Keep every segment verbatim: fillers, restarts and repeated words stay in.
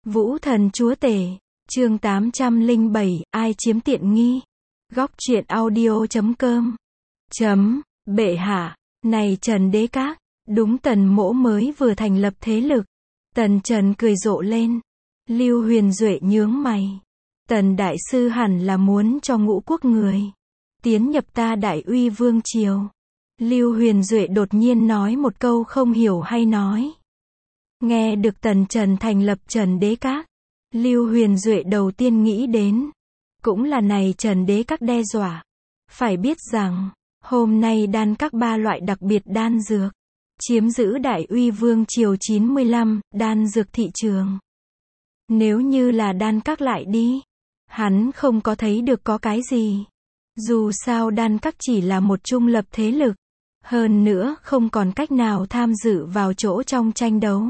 Vũ thần chúa tể, chương tám trăm lẻ bảy, ai chiếm tiện nghi? Góc truyện audio chấm com. Chấm, bệ hạ, này Trần Đế Các, đúng Tần Mỗ mới vừa thành lập thế lực. Tần Trần cười rộ lên. Lưu Huyền Duệ nhướng mày. Tần Đại Sư hẳn là muốn cho Ngũ Quốc người tiến nhập ta Đại Uy Vương Triều. Lưu Huyền Duệ đột nhiên nói một câu không hiểu hay nói. Nghe được Tần Trần thành lập Trần Đế Các, Lưu Huyền Duệ đầu tiên nghĩ đến cũng là này Trần Đế Các đe dọa. Phải biết rằng, hôm nay đan các ba loại đặc biệt đan dược chiếm giữ Đại Uy Vương Triều chín mươi lăm, đan dược thị trường. Nếu như là đan các lại đi, hắn không có thấy được có cái gì. Dù sao đan các chỉ là một trung lập thế lực, hơn nữa không còn cách nào tham dự vào chỗ trong tranh đấu.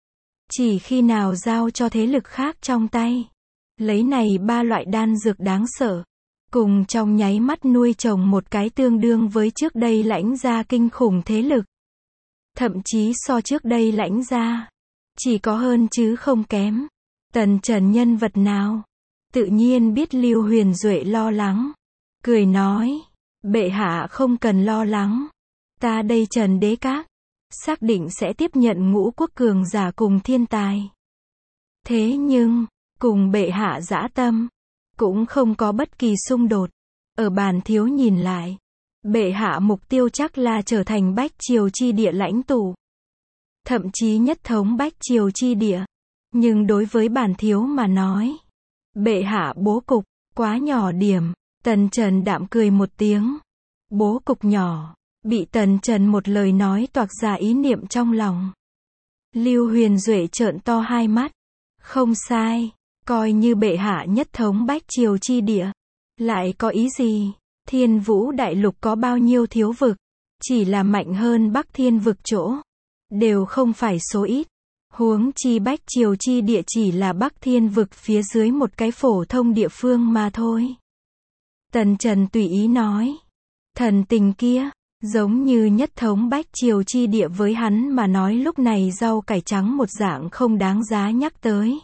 Chỉ khi nào giao cho thế lực khác trong tay, lấy này ba loại đan dược đáng sợ, cùng trong nháy mắt nuôi trồng một cái tương đương với trước đây Lãnh Gia kinh khủng thế lực. Thậm chí so trước đây Lãnh Gia, chỉ có hơn chứ không kém. Tần Trần nhân vật nào? Tự nhiên biết Lưu Huyền Duệ lo lắng. Cười nói, bệ hạ không cần lo lắng. Ta đây Trần Đế Các, xác định sẽ tiếp nhận Ngũ Quốc cường giả cùng thiên tài. Thế nhưng, cùng bệ hạ dã tâm, cũng không có bất kỳ xung đột. Ở bàn thiếu nhìn lại, bệ hạ mục tiêu chắc là trở thành Bách Triều chi địa lãnh tụ. Thậm chí nhất thống Bách Triều chi địa. Nhưng đối với bản thiếu mà nói, bệ hạ bố cục, quá nhỏ điểm. Tần Trần đạm cười một tiếng. Bố cục nhỏ, bị Tần Trần một lời nói toạc ra ý niệm trong lòng. Lưu Huyền Duệ trợn to hai mắt. Không sai, coi như bệ hạ nhất thống Bách Triều chi địa. Lại có ý gì? Thiên Vũ Đại Lục có bao nhiêu thiếu vực, chỉ là mạnh hơn Bắc Thiên vực chỗ, đều không phải số ít. Huống chi Bách Triều chi địa chỉ là Bắc Thiên vực phía dưới một cái phổ thông địa phương mà thôi. Tần Trần tùy ý nói. Thần tình kia, giống như nhất thống Bách Triều chi địa với hắn mà nói lúc này rau cải trắng một dạng không đáng giá nhắc tới.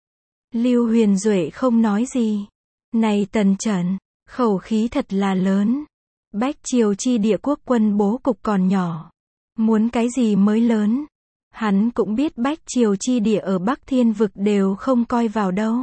Lưu Huyền Duệ không nói gì. Này Tần Trần, khẩu khí thật là lớn. Bách Triều chi địa quốc quân bố cục còn nhỏ. Muốn cái gì mới lớn? Hắn cũng biết Bách Triều chi địa ở Bắc Thiên vực đều không coi vào đâu.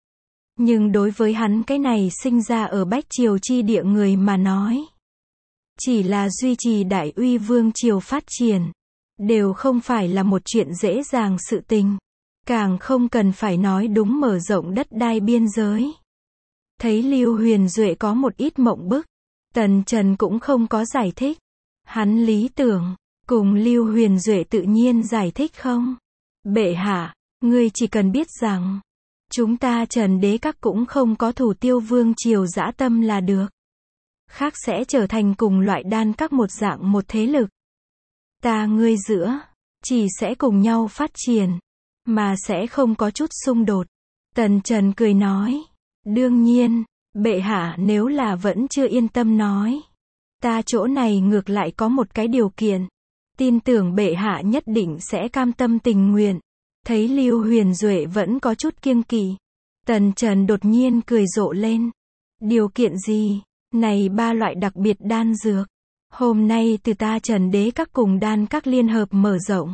Nhưng đối với hắn cái này sinh ra ở Bách Triều chi địa người mà nói, chỉ là duy trì Đại Uy Vương Triều phát triển, đều không phải là một chuyện dễ dàng sự tình. Càng không cần phải nói đúng mở rộng đất đai biên giới. Thấy Lưu Huyền Duệ có một ít mộng bức, Tần Trần cũng không có giải thích. Hắn lý tưởng, cùng Lưu Huyền Duệ tự nhiên giải thích không? Bệ hạ, ngươi chỉ cần biết rằng, chúng ta Trần Đế Các cũng không có thủ tiêu Vương Triều dã tâm là được. Khác sẽ trở thành cùng loại đan các một dạng một thế lực. Ta ngươi giữa, chỉ sẽ cùng nhau phát triển, mà sẽ không có chút xung đột. Tần Trần cười nói, đương nhiên, bệ hạ nếu là vẫn chưa yên tâm nói. Ta chỗ này ngược lại có một cái điều kiện. Tin tưởng bệ hạ nhất định sẽ cam tâm tình nguyện. Thấy Lưu Huyền Duệ vẫn có chút kiêng kỵ, Tần Trần đột nhiên cười rộ lên. Điều kiện gì? Này ba loại đặc biệt đan dược, hôm nay từ ta Trần Đế Các cùng đan các liên hợp mở rộng.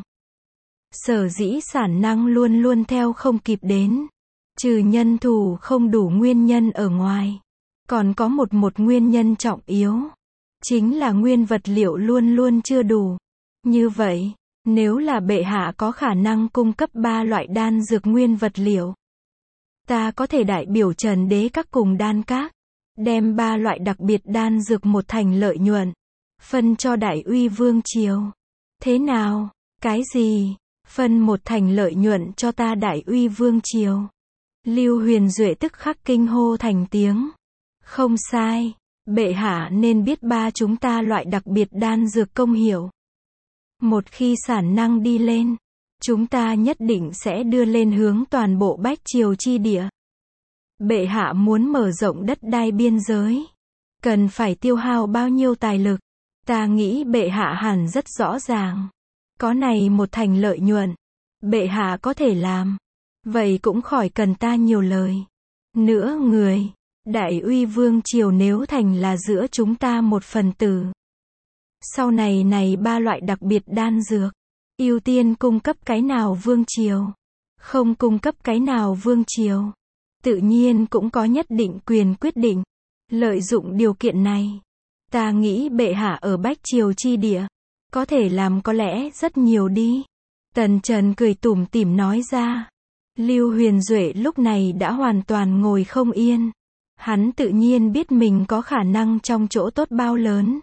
Sở dĩ sản năng luôn luôn theo không kịp đến, trừ nhân thủ không đủ nguyên nhân ở ngoài, còn có một một nguyên nhân trọng yếu, chính là nguyên vật liệu luôn luôn chưa đủ. Như vậy, nếu là bệ hạ có khả năng cung cấp ba loại đan dược nguyên vật liệu, ta có thể đại biểu Trần Đế Các cùng đan các, đem ba loại đặc biệt đan dược một thành lợi nhuận, phân cho Đại Uy Vương Triều. Thế nào? Cái gì? Phân một thành lợi nhuận cho ta Đại Uy Vương Triều? Lưu Huyền Duệ tức khắc kinh hô thành tiếng. Không sai, bệ hạ nên biết ba chúng ta loại đặc biệt đan dược công hiệu. Một khi sản năng đi lên, chúng ta nhất định sẽ đưa lên hướng toàn bộ Bách Triều chi địa. Bệ hạ muốn mở rộng đất đai biên giới, cần phải tiêu hao bao nhiêu tài lực? Ta nghĩ bệ hạ hẳn rất rõ ràng. Có này một thành lợi nhuận, bệ hạ có thể làm. Vậy cũng khỏi cần ta nhiều lời. Nữa người, Đại Uy Vương Triều nếu thành là giữa chúng ta một phần tử. Sau này này ba loại đặc biệt đan dược, ưu tiên cung cấp cái nào Vương Triều, không cung cấp cái nào Vương Triều, tự nhiên cũng có nhất định quyền quyết định. Lợi dụng điều kiện này, ta nghĩ bệ hạ ở Bách Triều chi địa, có thể làm có lẽ rất nhiều đi. Tần Trần cười tủm tỉm nói ra. Lưu Huyền Duệ lúc này đã hoàn toàn ngồi không yên. Hắn tự nhiên biết mình có khả năng trong chỗ tốt bao lớn.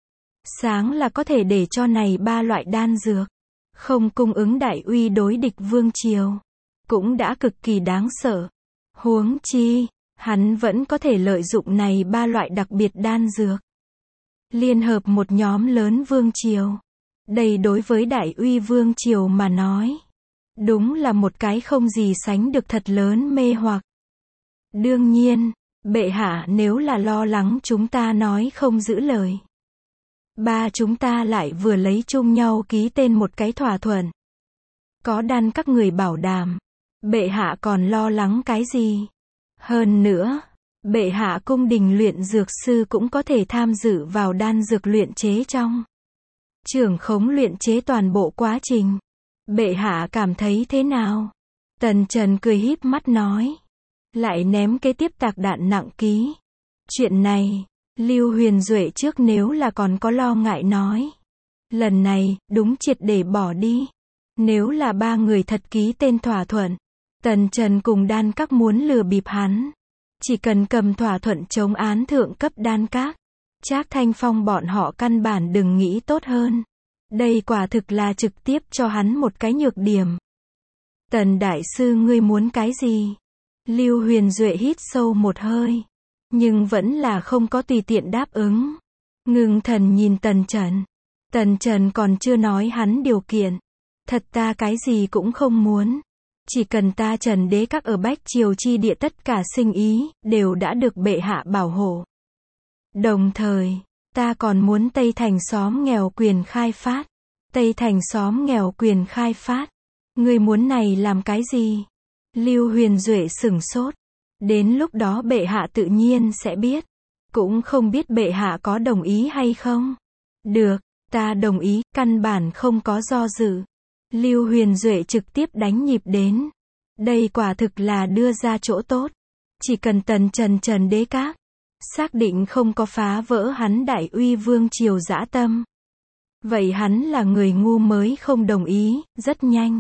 Sáng là có thể để cho này ba loại đan dược, không cung ứng Đại Uy đối địch Vương Triều, cũng đã cực kỳ đáng sợ. Huống chi, hắn vẫn có thể lợi dụng này ba loại đặc biệt đan dược, liên hợp một nhóm lớn Vương Triều. Đây đối với Đại Uy Vương Triều mà nói, đúng là một cái không gì sánh được thật lớn mê hoặc. Đương nhiên, bệ hạ nếu là lo lắng chúng ta nói không giữ lời, ba chúng ta lại vừa lấy chung nhau ký tên một cái thỏa thuận, có đan các người bảo đảm, bệ hạ còn lo lắng cái gì? Hơn nữa, bệ hạ cung đình luyện dược sư cũng có thể tham dự vào đan dược luyện chế trong, trưởng khống luyện chế toàn bộ quá trình. Bệ hạ cảm thấy thế nào? Tần Trần cười híp mắt nói. Lại ném kế tiếp tạc đạn nặng ký. Chuyện này, Lưu Huyền Duệ trước nếu là còn có lo ngại nói. Lần này, đúng triệt để bỏ đi. Nếu là ba người thật ký tên thỏa thuận, Tần Trần cùng đan các muốn lừa bịp hắn, chỉ cần cầm thỏa thuận chống án thượng cấp đan các, Trác Thanh Phong bọn họ căn bản đừng nghĩ tốt hơn. Đây quả thực là trực tiếp cho hắn một cái nhược điểm. Tần đại sư ngươi muốn cái gì? Lưu Huyền Duệ hít sâu một hơi, nhưng vẫn là không có tùy tiện đáp ứng. Ngưng thần nhìn Tần Trần. Tần Trần còn chưa nói hắn điều kiện. Thật ta cái gì cũng không muốn. Chỉ cần ta Trần Đế các ở Bách Triều chi địa tất cả sinh ý, đều đã được bệ hạ bảo hộ. Đồng thời, ta còn muốn Tây Thành xóm nghèo quyền khai phát. Tây Thành xóm nghèo quyền khai phát. Ngươi muốn này làm cái gì? Lưu Huyền Duệ sửng sốt. Đến lúc đó bệ hạ tự nhiên sẽ biết. Cũng không biết bệ hạ có đồng ý hay không. Được, ta đồng ý, căn bản không có do dự. Lưu Huyền Duệ trực tiếp đánh nhịp đến. Đây quả thực là đưa ra chỗ tốt. Chỉ cần Tần Trần Trần Đế các xác định không có phá vỡ hắn Đại Uy Vương Triều dã tâm, vậy hắn là người ngu mới không đồng ý. Rất nhanh,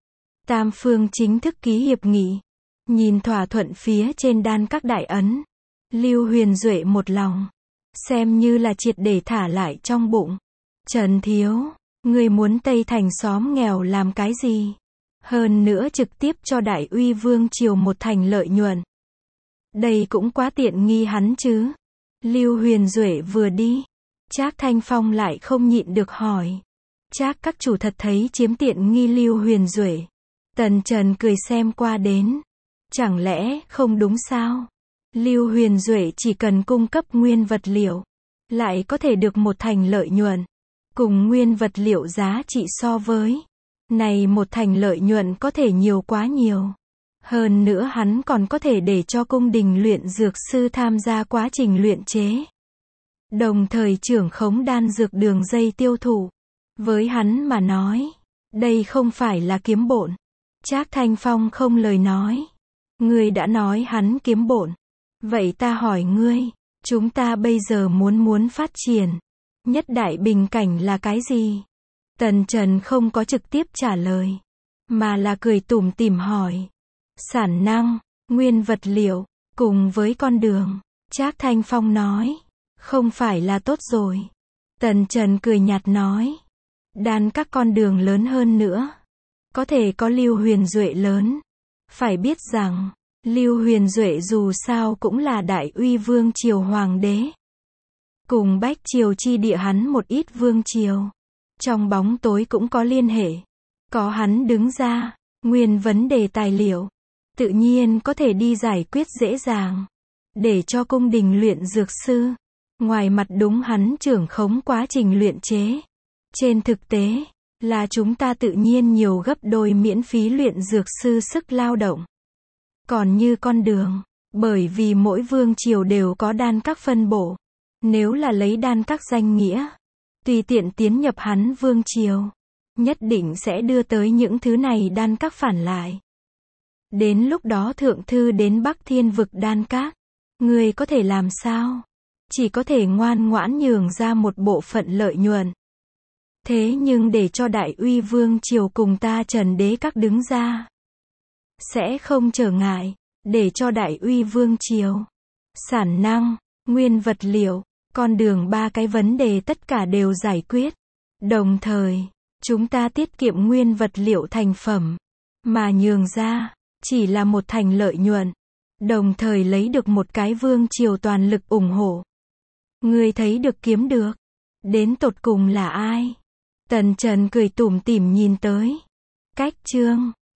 tam phương chính thức ký hiệp nghị. Nhìn thỏa thuận phía trên đan các đại ấn, Lưu Huyền Duệ một lòng, xem như là triệt để thả lại trong bụng. Trần Thiếu, ngươi muốn Tây Thành xóm nghèo làm cái gì? Hơn nữa trực tiếp cho Đại Uy Vương Triều một thành lợi nhuận. Đây cũng quá tiện nghi hắn chứ. Lưu Huyền Duệ vừa đi, Trác Thanh Phong lại không nhịn được hỏi. Trác các chủ thật thấy chiếm tiện nghi Lưu Huyền Duệ? Tần Trần cười xem qua đến. Chẳng lẽ không đúng sao? Lưu Huyền Duệ chỉ cần cung cấp nguyên vật liệu, lại có thể được một thành lợi nhuận. Cùng nguyên vật liệu giá trị so với này một thành lợi nhuận có thể nhiều quá nhiều. Hơn nữa hắn còn có thể để cho cung đình luyện dược sư tham gia quá trình luyện chế. Đồng thời trưởng khống đan dược đường dây tiêu thụ. Với hắn mà nói, đây không phải là kiếm bộn. Trác Thanh Phong không lời nói. Ngươi đã nói hắn kiếm bộn. Vậy ta hỏi ngươi, chúng ta bây giờ muốn muốn phát triển nhất đại bình cảnh là cái gì? Tần Trần không có trực tiếp trả lời, mà là cười tủm tỉm hỏi. Sản năng, nguyên vật liệu, cùng với con đường. Trác Thanh Phong nói. Không phải là tốt rồi. Tần Trần cười nhạt nói. Đan các con đường lớn hơn nữa, có thể có Lưu Huyền Duệ lớn. Phải biết rằng, Lưu Huyền Duệ dù sao cũng là Đại Uy Vương Triều Hoàng đế. Cùng Bách Triều chi địa hắn một ít Vương Triều. Trong bóng tối cũng có liên hệ. Có hắn đứng ra, nguyên vấn đề tài liệu, tự nhiên có thể đi giải quyết dễ dàng. Để cho cung đình luyện dược sư, ngoài mặt đúng hắn trưởng khống quá trình luyện chế. Trên thực tế, là chúng ta tự nhiên nhiều gấp đôi miễn phí luyện dược sư sức lao động. Còn như con đường, bởi vì mỗi vương triều đều có đan các phân bổ. Nếu là lấy đan các danh nghĩa, tùy tiện tiến nhập hắn vương triều, nhất định sẽ đưa tới những thứ này đan các phản lại. Đến lúc đó thượng thư đến Bắc Thiên vực đan các, người có thể làm sao? Chỉ có thể ngoan ngoãn nhường ra một bộ phận lợi nhuận. Thế nhưng để cho Đại Uy vương triều cùng ta Trần đế các đứng ra, sẽ không trở ngại, để cho Đại Uy vương triều, sản năng, nguyên vật liệu, con đường ba cái vấn đề tất cả đều giải quyết. Đồng thời, chúng ta tiết kiệm nguyên vật liệu thành phẩm, mà nhường ra, chỉ là một thành lợi nhuận. Đồng thời lấy được một cái vương triều toàn lực ủng hộ. Ngươi thấy được kiếm được, đến tột cùng là ai? Tần Trần cười tủm tỉm nhìn tới. Cách chương